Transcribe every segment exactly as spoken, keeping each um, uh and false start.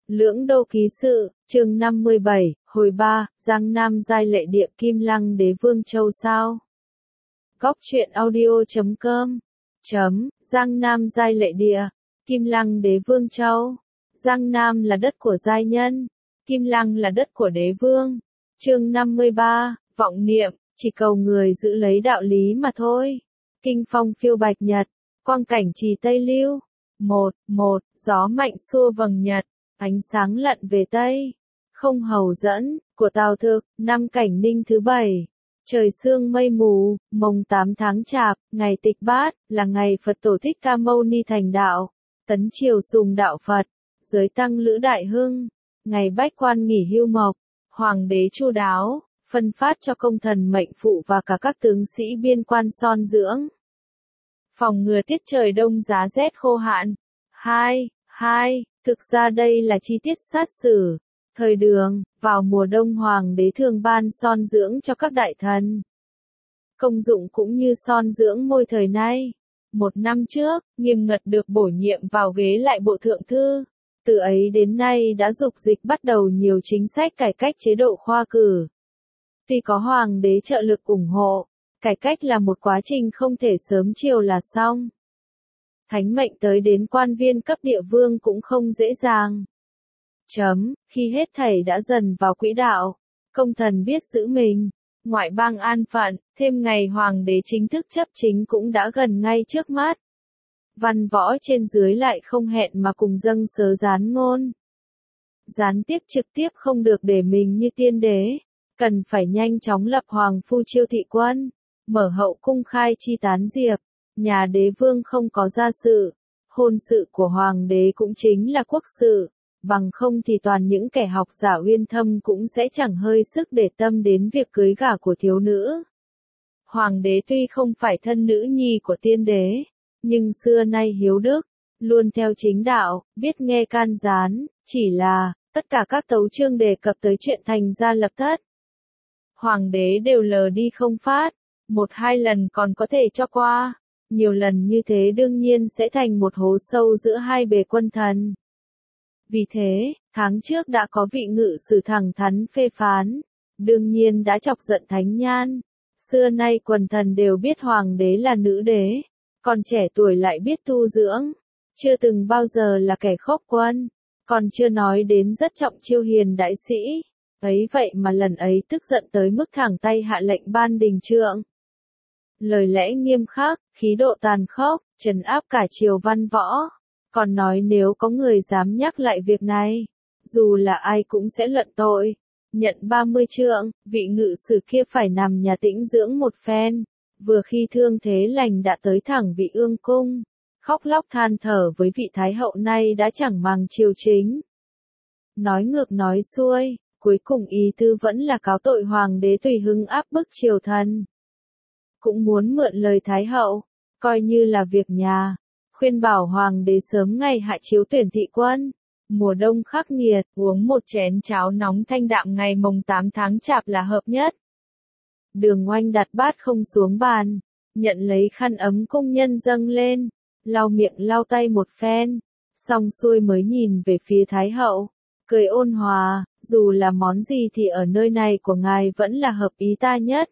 Lưỡng Đô Ký Sự, chương năm mươi bảy, hồi ba, Giang Nam giai lệ địa Kim Lăng đế vương châu sao. Góc truyện audio chấm com chấm, Giang Nam giai lệ địa, Kim Lăng đế vương châu. Giang Nam là đất của giai nhân, Kim Lăng là đất của đế vương. Chương năm mươi ba, vọng niệm, chỉ cầu người giữ lấy đạo lý mà thôi. Kinh phong phiêu bạch nhật, quang cảnh trì Tây Lưu. Một, một, gió mạnh xua vầng nhật, ánh sáng lặn về Tây. Không hầu dẫn, của Tào Thực, năm Cảnh Ninh thứ bảy. Trời sương mây mù, mồng tám tháng Chạp, ngày Tịch Bát, là ngày Phật Tổ Thích Ca Mâu Ni thành đạo. Tấn triều sùng đạo Phật, giới tăng lữ đại hưng. Ngày bách quan nghỉ hưu mộc, hoàng đế chu đáo, phân phát cho công thần mệnh phụ và cả các tướng sĩ biên quan son dưỡng. Phòng ngừa tiết trời đông giá rét khô hạn. Hai, hai, thực ra đây là chi tiết sát sử. Thời Đường, vào mùa đông hoàng đế thường ban son dưỡng cho các đại thần. Công dụng cũng như son dưỡng môi thời nay. Một năm trước, Nghiêm Ngật được bổ nhiệm vào ghế lại bộ thượng thư. Từ ấy đến nay đã dục dịch bắt đầu nhiều chính sách cải cách chế độ khoa cử. Tuy có hoàng đế trợ lực ủng hộ, cải cách là một quá trình không thể sớm chiều là xong. Thánh mệnh tới đến quan viên cấp địa vương cũng không dễ dàng. Chấm, khi hết thảy đã dần vào quỹ đạo, công thần biết giữ mình, ngoại bang an phận, thêm ngày hoàng đế chính thức chấp chính cũng đã gần ngay trước mắt. Văn võ trên dưới lại không hẹn mà cùng dâng sớ gián ngôn. Gián tiếp trực tiếp không được để mình như tiên đế, cần phải nhanh chóng lập hoàng phu chiêu thị quân, mở hậu cung khai chi tán diệp. Nhà đế vương không có gia sự, hôn sự của hoàng đế cũng chính là quốc sự, bằng không thì toàn những kẻ học giả uyên thâm cũng sẽ chẳng hơi sức để tâm đến việc cưới gả của thiếu nữ. Hoàng đế tuy không phải thân nữ nhi của tiên đế, nhưng xưa nay hiếu đức, luôn theo chính đạo, biết nghe can gián, chỉ là, tất cả các tấu chương đề cập tới chuyện thành gia lập thất. Hoàng đế đều lờ đi không phát, một hai lần còn có thể cho qua. Nhiều lần như thế đương nhiên sẽ thành một hố sâu giữa hai bề quân thần. Vì thế, tháng trước đã có vị ngự sử thẳng thắn phê phán, đương nhiên đã chọc giận Thánh Nhan. Xưa nay quần thần đều biết hoàng đế là nữ đế, còn trẻ tuổi lại biết tu dưỡng, chưa từng bao giờ là kẻ khốc quân, còn chưa nói đến rất trọng chiêu hiền đại sĩ. Ấy vậy mà lần ấy tức giận tới mức thẳng tay hạ lệnh ban đình trượng. Lời lẽ nghiêm khắc, khí độ tàn khốc, trấn áp cả triều văn võ. Còn nói nếu có người dám nhắc lại việc này, dù là ai cũng sẽ luận tội. Nhận ba mươi trượng, vị ngự sử kia phải nằm nhà tĩnh dưỡng một phen. Vừa khi thương thế lành đã tới thẳng vị ương cung. Khóc lóc than thở với vị thái hậu nay đã chẳng màng triều chính. Nói ngược nói xuôi, cuối cùng ý tư vẫn là cáo tội hoàng đế tùy hứng áp bức triều thần. Cũng muốn mượn lời Thái hậu, coi như là việc nhà, khuyên bảo hoàng đế sớm ngày hạ chiếu tuyển thị quân. Mùa đông khắc nghiệt, uống một chén cháo nóng thanh đạm ngày mồng tám tháng Chạp là hợp nhất. Đường Oanh đặt bát không xuống bàn, nhận lấy khăn ấm cung nhân dâng lên, lau miệng lau tay một phen, xong xuôi mới nhìn về phía Thái hậu, cười ôn hòa, dù là món gì thì ở nơi này của ngài vẫn là hợp ý ta nhất.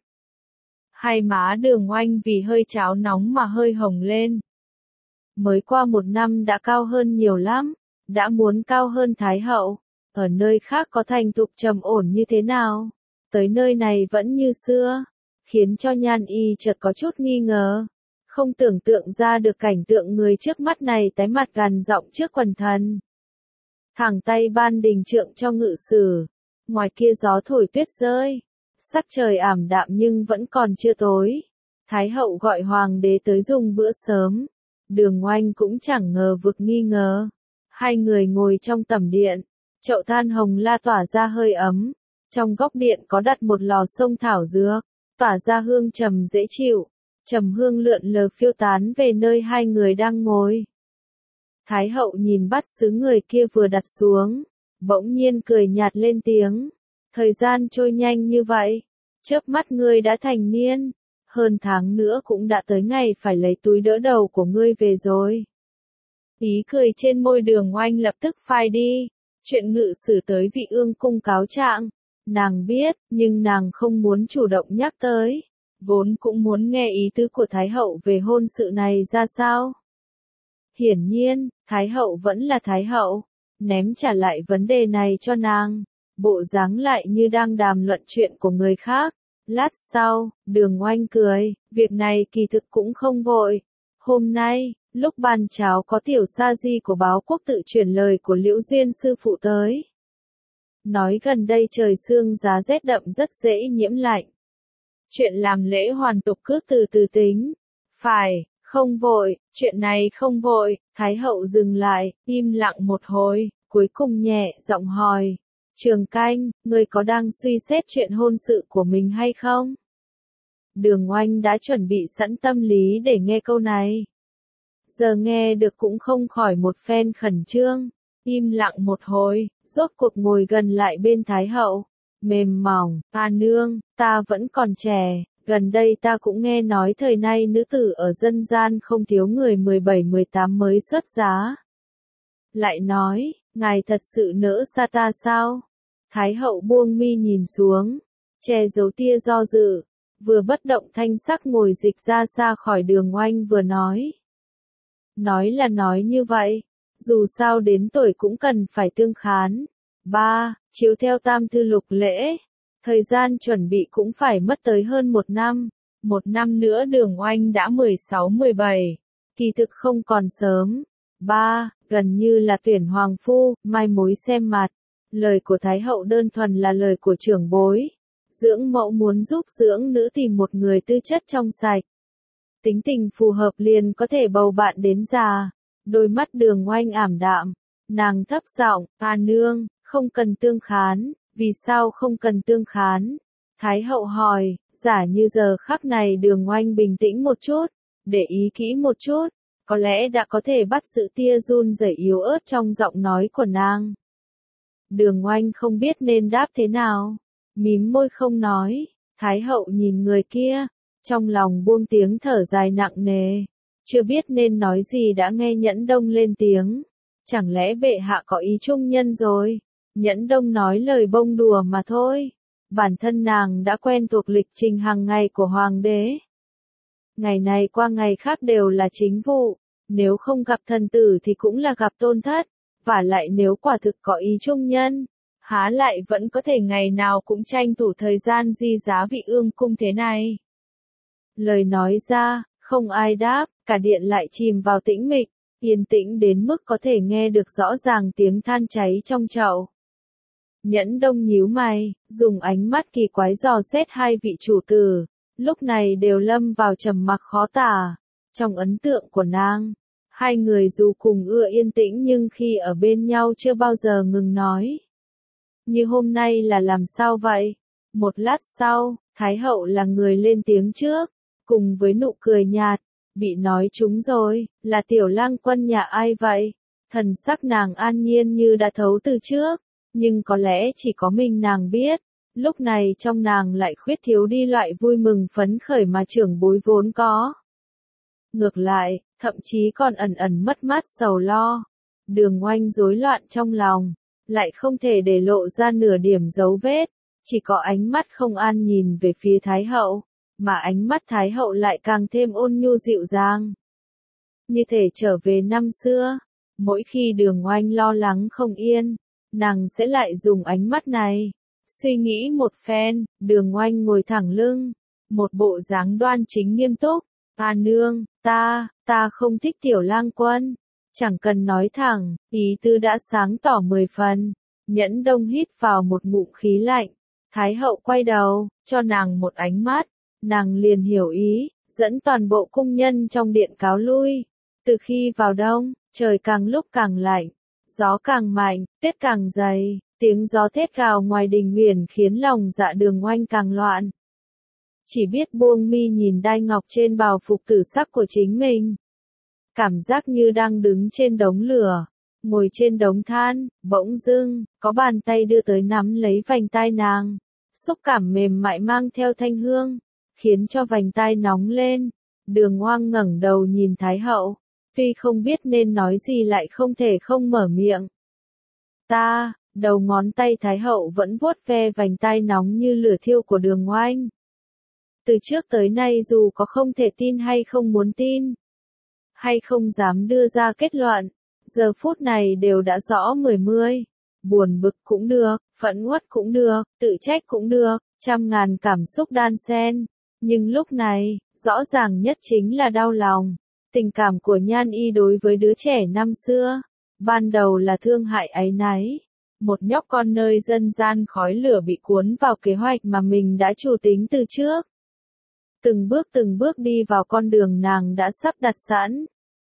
Hai má Đường Oanh vì hơi cháo nóng mà hơi hồng lên. Mới qua một năm đã cao hơn nhiều lắm, đã muốn cao hơn Thái hậu. Ở nơi khác có thành thục trầm ổn như thế nào, tới nơi này vẫn như xưa, khiến cho Nhan Y chợt có chút nghi ngờ. Không tưởng tượng ra được cảnh tượng người trước mắt này tái mặt gằn giọng trước quần thần. Thẳng tay ban đình trượng cho ngự sử, ngoài kia gió thổi tuyết rơi. Sắc trời ảm đạm nhưng vẫn còn chưa tối. Thái hậu gọi hoàng đế tới dùng bữa sớm. Đường Oanh cũng chẳng ngờ vực nghi ngờ. Hai người ngồi trong tẩm điện. Chậu than hồng la tỏa ra hơi ấm. Trong góc điện có đặt một lò xông thảo dược, tỏa ra hương trầm dễ chịu. Trầm hương lượn lờ phiêu tán về nơi hai người đang ngồi. Thái hậu nhìn bát sứ người kia vừa đặt xuống, bỗng nhiên cười nhạt lên tiếng. Thời gian trôi nhanh như vậy, chớp mắt ngươi đã thành niên, hơn tháng nữa cũng đã tới ngày phải lấy túi đỡ đầu của ngươi về rồi. Ý cười trên môi Đường Oanh lập tức phai đi, chuyện ngự sử tới vị ương cung cáo trạng. Nàng biết, nhưng nàng không muốn chủ động nhắc tới. Vốn cũng muốn nghe ý tứ của Thái hậu về hôn sự này ra sao. Hiển nhiên, Thái hậu vẫn là Thái hậu. Ném trả lại vấn đề này cho nàng. Bộ dáng lại như đang đàm luận chuyện của người khác. Lát sau, Đường Oanh cười, việc này kỳ thực cũng không vội. Hôm nay, lúc bàn cháo có tiểu sa di của báo quốc tự chuyển lời của Liễu Duyên sư phụ tới. Nói gần đây trời sương giá rét đậm rất dễ nhiễm lạnh. Chuyện làm lễ hoàn tục cứ từ từ tính. Phải, không vội, chuyện này không vội. Thái hậu dừng lại, im lặng một hồi, cuối cùng nhẹ giọng hỏi. Trường Canh, ngươi có đang suy xét chuyện hôn sự của mình hay không? Đường Oanh đã chuẩn bị sẵn tâm lý để nghe câu này. Giờ nghe được cũng không khỏi một phen khẩn trương. Im lặng một hồi, rốt cuộc ngồi gần lại bên Thái hậu. Mềm mỏng, a nương, ta vẫn còn trẻ. Gần đây ta cũng nghe nói thời nay nữ tử ở dân gian không thiếu người mười bảy mười tám mới xuất giá. Lại nói, ngài thật sự nỡ xa ta sao? Thái hậu buông mi nhìn xuống, che giấu tia do dự, vừa bất động thanh sắc ngồi dịch ra xa khỏi Đường Oanh vừa nói. Nói là nói như vậy, dù sao đến tuổi cũng cần phải tương khán. Ba, chiếu theo tam thư lục lễ, thời gian chuẩn bị cũng phải mất tới hơn một năm. Một năm nữa Đường Oanh đã mười sáu mười bảy, kỳ thực không còn sớm. Ba, gần như là tuyển hoàng phu, mai mối xem mặt. Lời của Thái hậu đơn thuần là lời của trưởng bối. Dưỡng mẫu muốn giúp dưỡng nữ tìm một người tư chất trong sạch. Tính tình phù hợp liền có thể bầu bạn đến già. Đôi mắt Đường Oanh ảm đạm. Nàng thấp giọng, a nương, không cần tương khán. Vì sao không cần tương khán? Thái hậu hỏi, giả như giờ khắc này Đường Oanh bình tĩnh một chút, để ý kỹ một chút, có lẽ đã có thể bắt sự tia run rẩy yếu ớt trong giọng nói của nàng. Đường Oanh không biết nên đáp thế nào, mím môi không nói. Thái hậu nhìn người kia, trong lòng buông tiếng thở dài nặng nề, chưa biết nên nói gì đã nghe Nhẫn Đông lên tiếng. Chẳng lẽ bệ hạ có ý trung nhân rồi? Nhẫn Đông nói lời bông đùa mà thôi. Bản thân nàng đã quen thuộc lịch trình hàng ngày của hoàng đế. Ngày này qua ngày khác đều là chính vụ, nếu không gặp thần tử thì cũng là gặp tôn thất, và lại nếu quả thực có ý trung nhân, há lại vẫn có thể ngày nào cũng tranh thủ thời gian di giá vị ương cung thế này. Lời nói ra, không ai đáp, cả điện lại chìm vào tĩnh mịch, yên tĩnh đến mức có thể nghe được rõ ràng tiếng than cháy trong chậu. Nhẫn Đông nhíu mày, dùng ánh mắt kỳ quái dò xét hai vị chủ tử, lúc này đều lâm vào trầm mặc khó tả. Trong ấn tượng của nàng, hai người dù cùng ưa yên tĩnh nhưng khi ở bên nhau chưa bao giờ ngừng nói. Như hôm nay là làm sao vậy? Một lát sau, Thái hậu là người lên tiếng trước, cùng với nụ cười nhạt, bị nói trúng rồi, là Tiểu Lang Quân nhà ai vậy? Thần sắc nàng an nhiên như đã thấu từ trước, nhưng có lẽ chỉ có mình nàng biết, lúc này trong nàng lại khuyết thiếu đi loại vui mừng phấn khởi mà trưởng bối vốn có. Ngược lại, thậm chí còn ẩn ẩn mất mát sầu lo. Đường Oanh rối loạn trong lòng, lại không thể để lộ ra nửa điểm dấu vết, chỉ có ánh mắt không an nhìn về phía Thái hậu, mà ánh mắt Thái hậu lại càng thêm ôn nhu dịu dàng. Như thể trở về năm xưa, mỗi khi Đường Oanh lo lắng không yên, nàng sẽ lại dùng ánh mắt này. Suy nghĩ một phen, Đường Oanh ngồi thẳng lưng, một bộ dáng đoan chính nghiêm túc. A nương, ta, ta không thích Tiểu Lang Quân. Chẳng cần nói thẳng, ý tư đã sáng tỏ mười phần. Nhẫn Đông hít vào một ngụm khí lạnh. Thái hậu quay đầu, cho nàng một ánh mắt. Nàng liền hiểu ý, dẫn toàn bộ cung nhân trong điện cáo lui. Từ khi vào đông, trời càng lúc càng lạnh, gió càng mạnh, tuyết càng dày, tiếng gió thét gào ngoài đình huyền khiến lòng dạ Đường Oanh càng loạn. Chỉ biết buông mi nhìn đai ngọc trên bào phục tử sắc của chính mình. Cảm giác như đang đứng trên đống lửa, ngồi trên đống than, bỗng dưng, có bàn tay đưa tới nắm lấy vành tai nàng. Xúc cảm mềm mại mang theo thanh hương, khiến cho vành tai nóng lên. Đường Oanh ngẩng đầu nhìn Thái hậu, tuy không biết nên nói gì lại không thể không mở miệng. Ta, Đầu ngón tay Thái hậu vẫn vuốt ve vành tai nóng như lửa thiêu của Đường Oanh. Từ trước tới nay dù có không thể tin hay không muốn tin, hay không dám đưa ra kết luận, giờ phút này đều đã rõ mười mươi. Buồn bực cũng được, phẫn uất cũng được, tự trách cũng được, trăm ngàn cảm xúc đan xen. Nhưng lúc này, rõ ràng nhất chính là đau lòng. Tình cảm của Nhan Y đối với đứa trẻ năm xưa, ban đầu là thương hại áy náy. Một nhóc con nơi dân gian khói lửa bị cuốn vào kế hoạch mà mình đã chủ tính từ trước. Từng bước từng bước đi vào con đường nàng đã sắp đặt sẵn.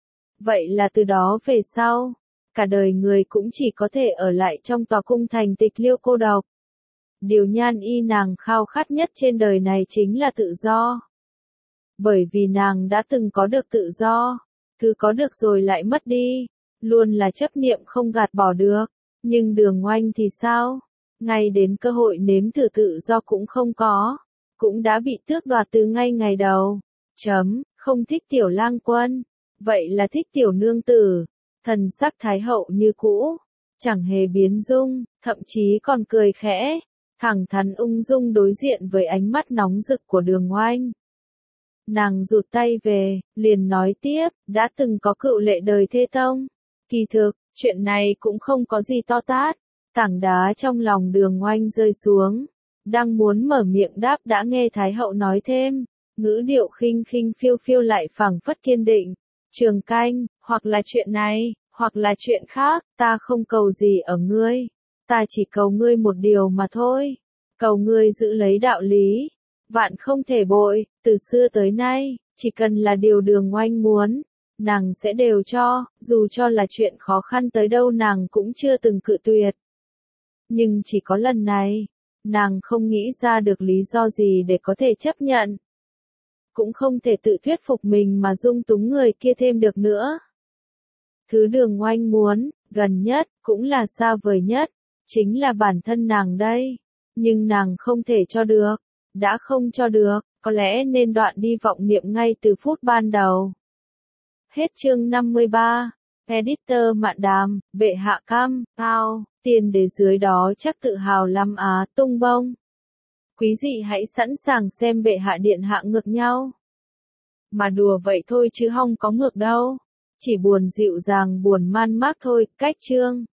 Vậy là từ đó về sau, cả đời người cũng chỉ có thể ở lại trong tòa cung thành tịch liêu cô độc. Điều Nhan Y nàng khao khát nhất trên đời này chính là tự do. Bởi vì nàng đã từng có được tự do, thứ có được rồi lại mất đi, luôn là chấp niệm không gạt bỏ được. Nhưng Đường Oanh thì sao? Ngay đến cơ hội nếm thử tự do cũng không có, cũng đã bị tước đoạt từ ngay ngày đầu. Chấm, không thích tiểu lang quân, vậy là thích tiểu nương tử. Thần sắc Thái hậu như cũ, chẳng hề biến dung, thậm chí còn cười khẽ, thẳng thắn ung dung đối diện với ánh mắt nóng rực của Đường Oanh. Nàng rụt tay về, liền nói tiếp, đã từng có cựu lệ đời thê tông. Kỳ thực, chuyện này cũng không có gì to tát. Tảng đá trong lòng Đường Oanh rơi xuống, đang muốn mở miệng đáp đã nghe Thái hậu nói thêm, ngữ điệu khinh khinh phiêu phiêu lại phảng phất kiên định. Trường Canh, hoặc là chuyện này, hoặc là chuyện khác, ta không cầu gì ở ngươi, ta chỉ cầu ngươi một điều mà thôi, cầu ngươi giữ lấy đạo lý, vạn không thể bội. Từ xưa tới nay, chỉ cần là điều Đường Oanh muốn, nàng sẽ đều cho, dù cho là chuyện khó khăn tới đâu nàng cũng chưa từng cự tuyệt. Nhưng chỉ có lần này, nàng không nghĩ ra được lý do gì để có thể chấp nhận. Cũng không thể tự thuyết phục mình mà dung túng người kia thêm được nữa. Thứ Đường Oanh muốn, gần nhất, cũng là xa vời nhất, chính là bản thân nàng đây. Nhưng nàng không thể cho được, đã không cho được, có lẽ nên đoạn đi vọng niệm ngay từ phút ban đầu. Hết chương năm mươi ba. Editor Mạn Đàm, bệ hạ cam, cao, tiền đế dưới đó chắc tự hào lắm á, tung bông. Quý vị hãy sẵn sàng xem bệ hạ điện hạ ngược nhau. Mà đùa vậy thôi chứ hong có ngược đâu. Chỉ buồn dịu dàng buồn man mác thôi, cách chương.